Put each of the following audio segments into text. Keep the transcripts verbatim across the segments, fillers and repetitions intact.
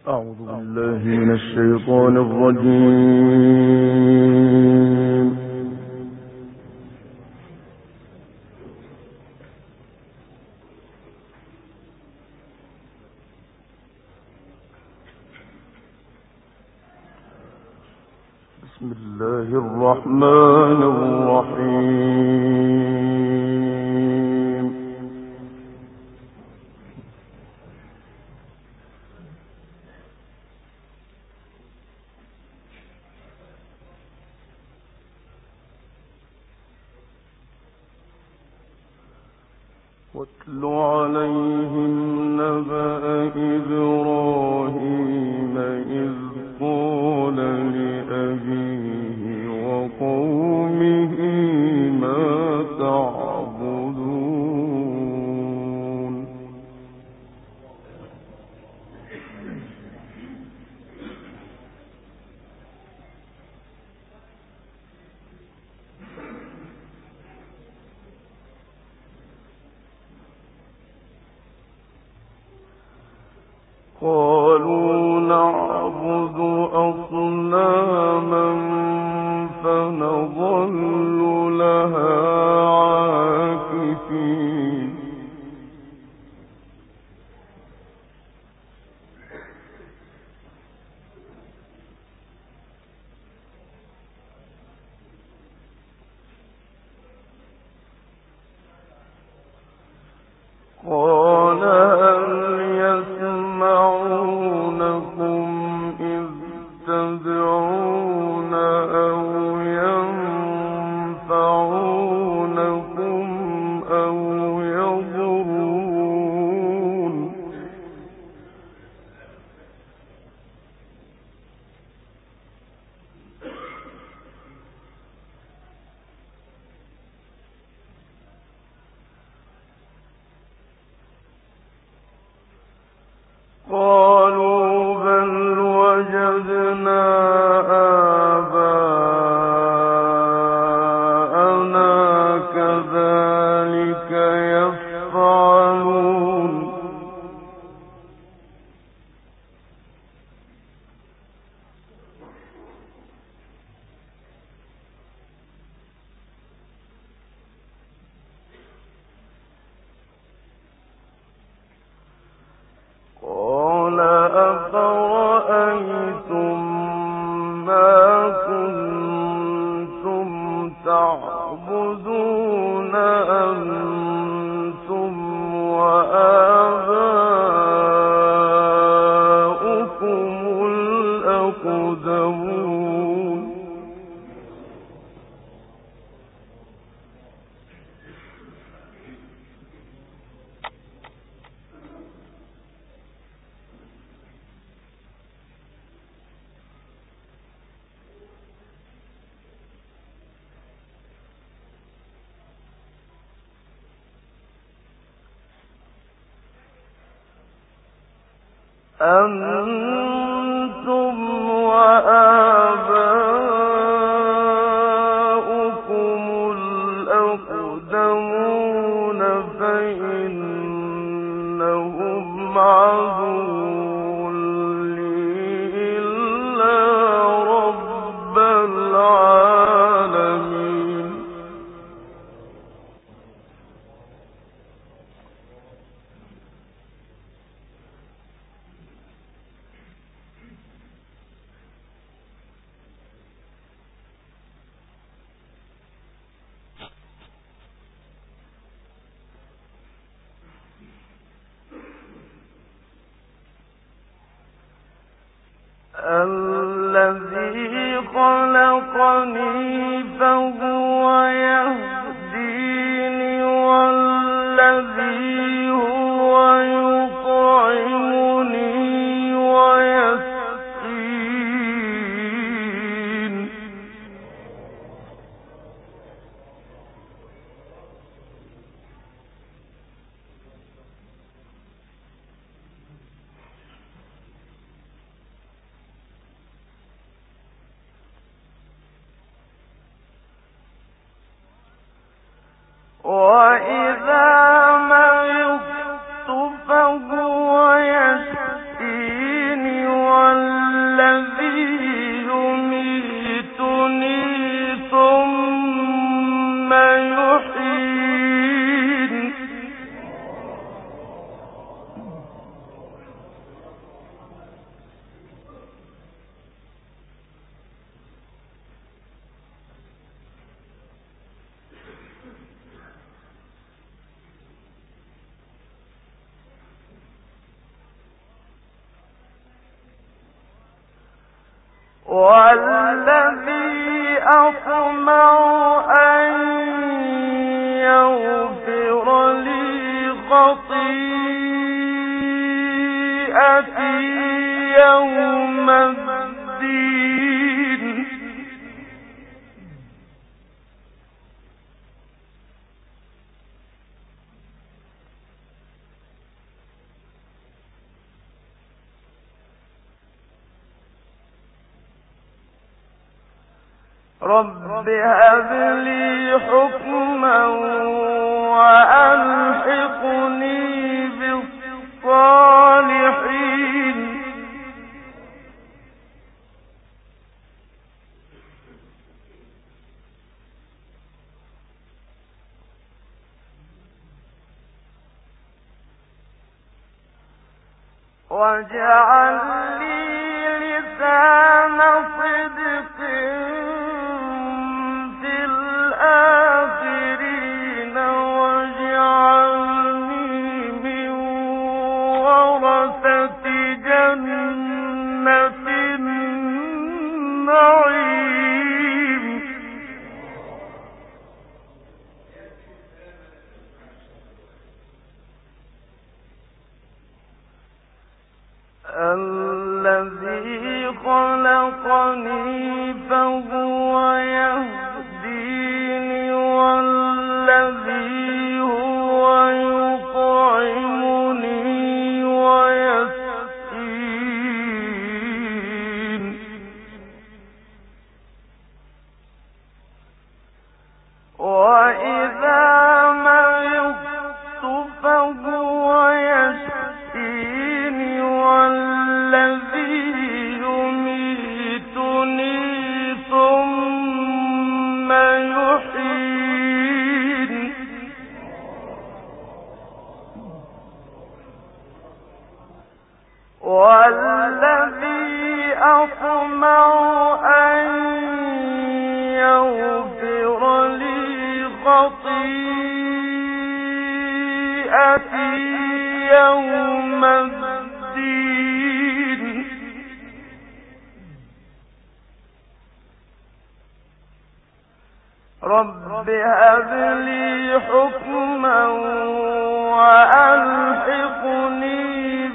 أعوذ بالله من الشيطان الرجيم. بسم الله الرحمن الرحيم. واتل عليهم نبأ إبراهيم إذ قال لأبيه وقومه ما تعبدون. قالوا نعبد أصناما فنظل لها عاكفين. قال هل يسمعونكم إذ تدعون أو ينفعونكم أو يضرون. قالوا بل وجدنا آباءنا كذلك يفعلون. قال أفرأيتم ما كنتم تعبدون أنتم وآباؤكم الأقدمون. أنتم وآباؤكم الأقدمون فإنهم عدو لي إلا رب العالمين. الذي خلقني فهو يهديني والذي هو يطعمني ويسقين. والذي أطمع أن يغفر لي خطيئتي يوم الدين رب هب لي حكما وألحقني بالصالحين واجعل لي لسان صدق في الآخرين واجعلني من ورثة جنة النعيم الذي خلقني فهو يهديني والذي هو يطعمني ويسقين وإذا مرضت فهو يشفيني والذي يميتني ثم يحيين والذي أطمع أن يغفر لي خطيئتي يوم الدين رب هب لي حكما وألحقني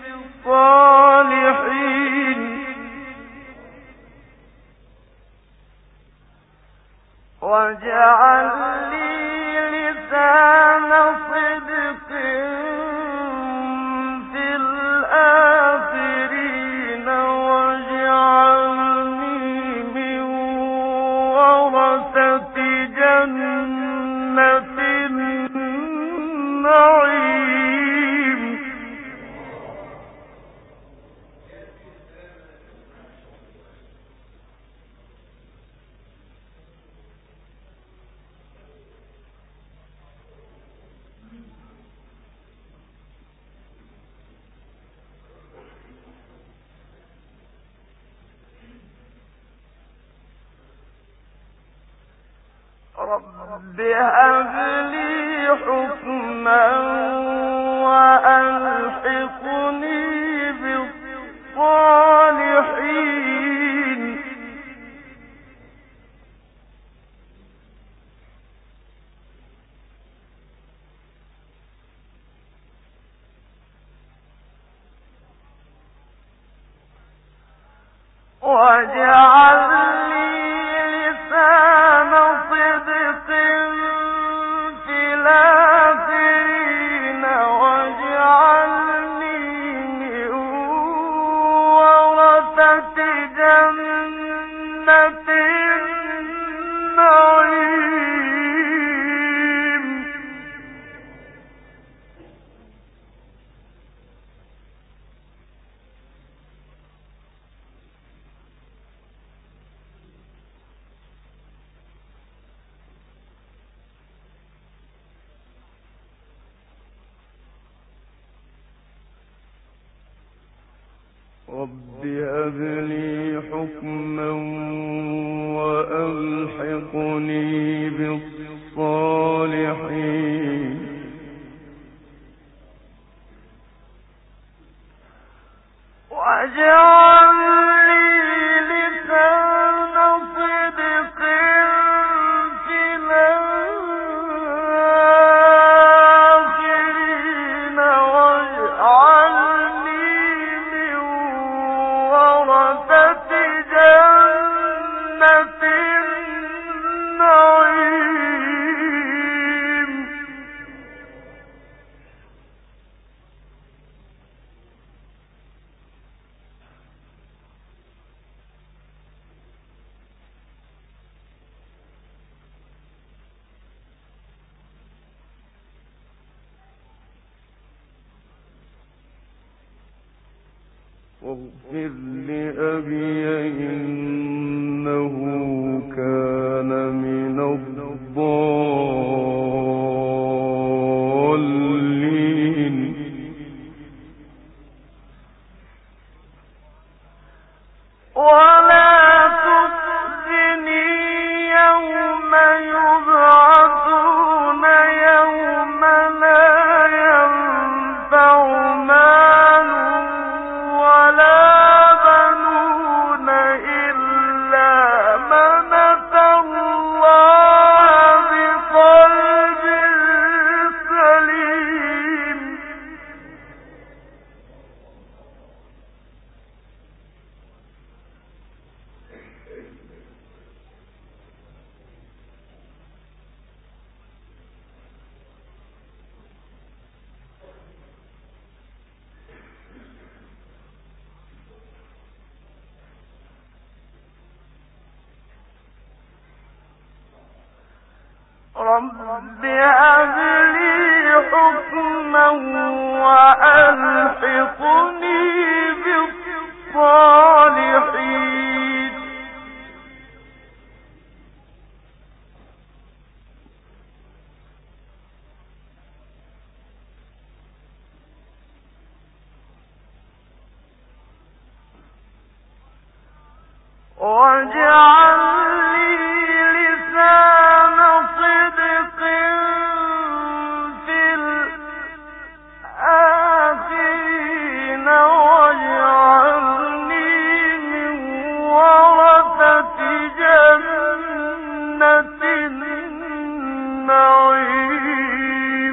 بالصالحين واجعل لي لسان صدق في الآخرين واجعلني من ورثة جنة النعيم رب هب لي حكما وألحقني بالصالحين واجعل لي لسان صدق في الآخرين واجعلني من ورثة جنة النعيم رب هب لي حكما وألحقني بالصالحين واجعل لي لسان واغفر لأبي إنه كان من الضالين ولا تخزني يوم يبعثون يوم لا ينفع مال ولا بنون إلا من أتى الله بقلب سليم رب هب لي حكما وألحقني بالصالحين واجعل لي لسان صدق في الآخرين واجعلني من ورثة جنة النعيم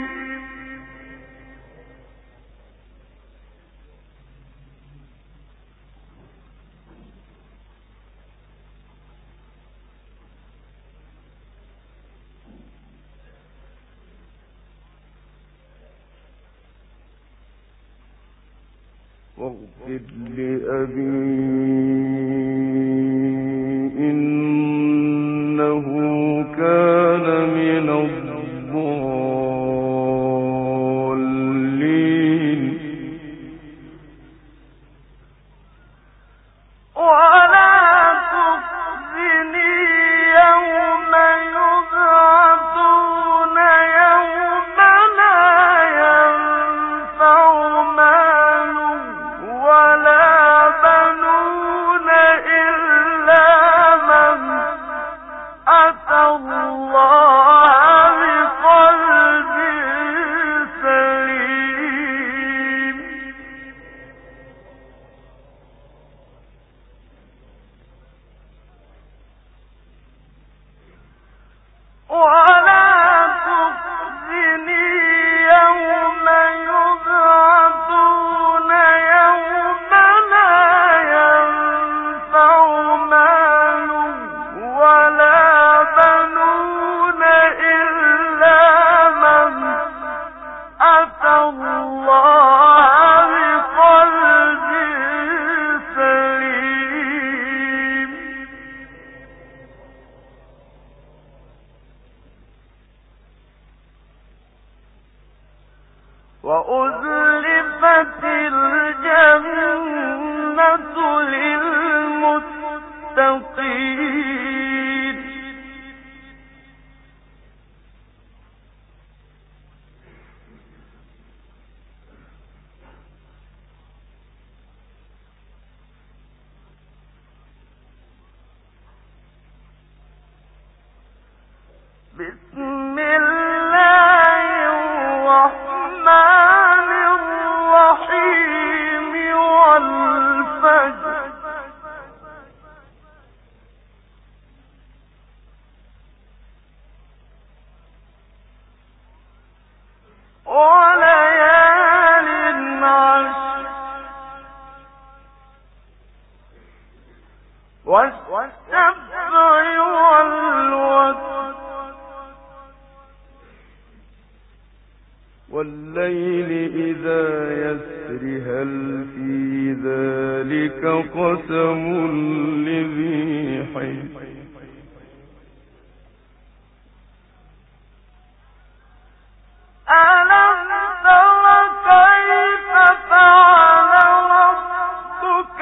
واغفر لأبي إنه كان من الضالين ولا تخزني يوم يبعثون يوم لا ينفع مال ولا بنون إلا من أتى الله بقلب سليم ولا تخزني يوم يبعثون يوم لا ينفع مال ولا بنون إلا من أتى الله بقلب سليم وأزلفت الجنة للمتقين بسم الله الرحمن الرحيم والفجر وليال عشر والسبع والوتر والليل إذا يسر هل في ذلك قسم لذي حجر ألم تر كيف فعل ربك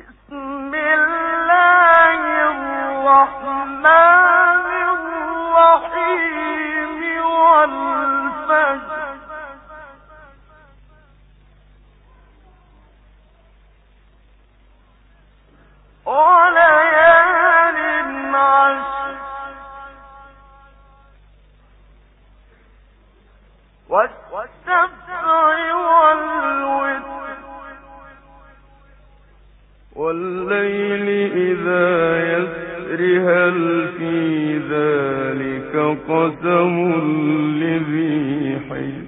والليل إذا يسر هل في ذلك قسم لذي حجر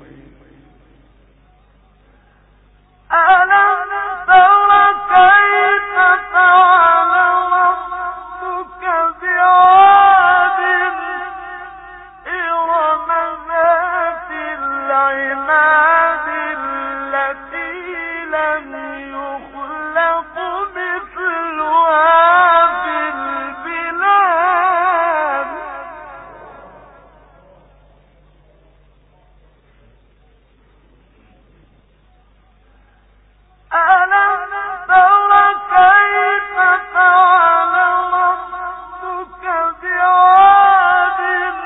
ألم تر كيف فعل ربك بعاد إرم ذات العماد التي لم يخلق مثلها في البلاد ألم تر كيف فعل ربك بعاد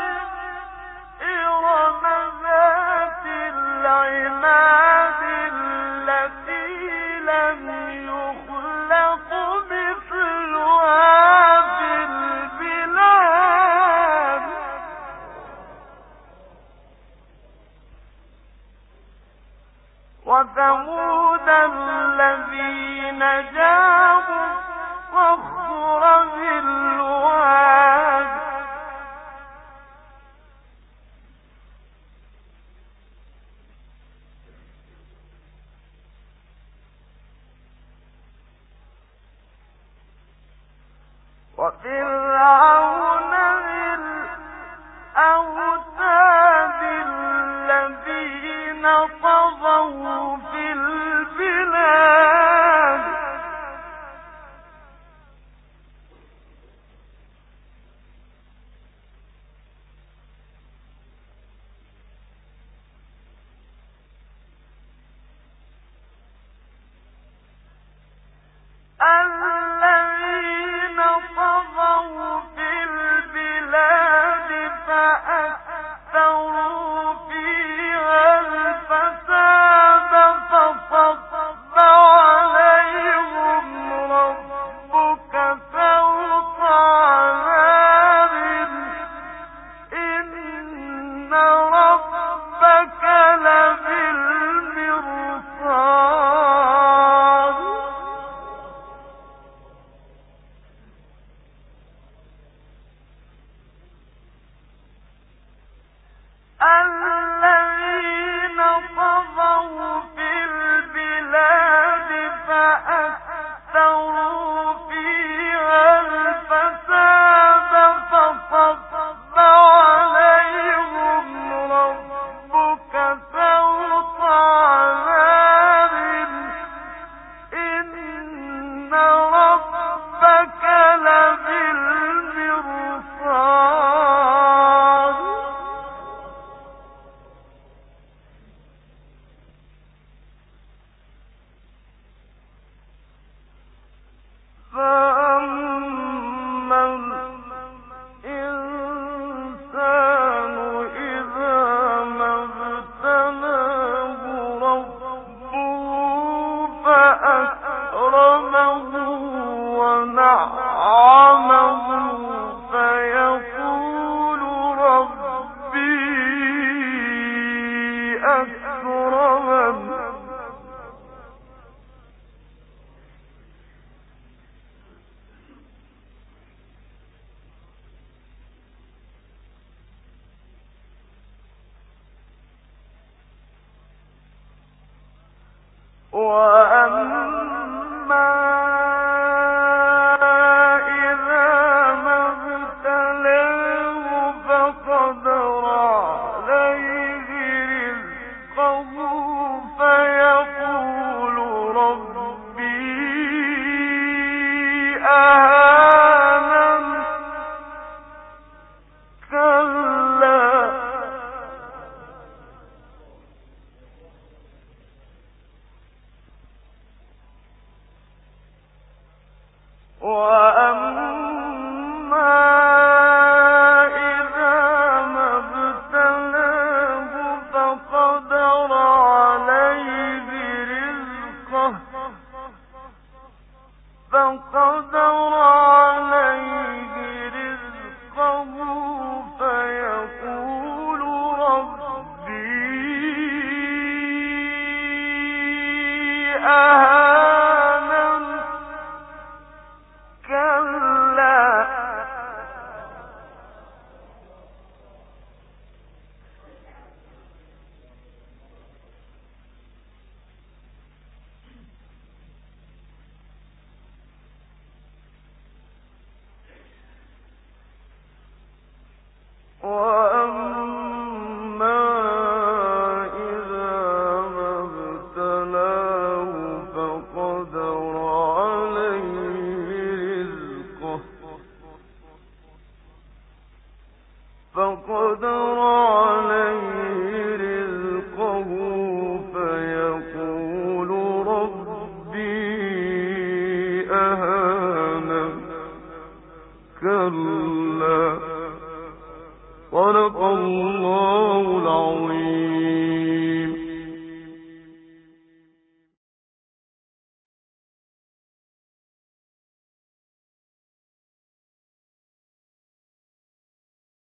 إرم ذات العماد التي لم يخلق مثلها في البلاد وثمود الذين جابوا الصخر بالواد وفرعون ذي الأوتاد الذين طغوا في البلاد الذين طغوا في البلاد فأكثروا فيها الفساد فصب عليهم ربك سوط عذاب إن ربك لبالمرصاد الذين طغوا في البلاد فأكثروا فيها الفساد فصب عليهم ربك سوط عذاب إن ربك لبالمرصاد فأما الإنسان إذا ما ابتلاه ربه فأكرمه ونعمه فيقول ربي أكرمن وأما إذا ما ابتلاه فقدر عليه رزقه فيقول ربي أهانن كلا وأما إذا ما ابتلاه فقدر عليه رزقه فقدر عليه رزقه فيقول ربي أهانن كلا صدق الله العظيم.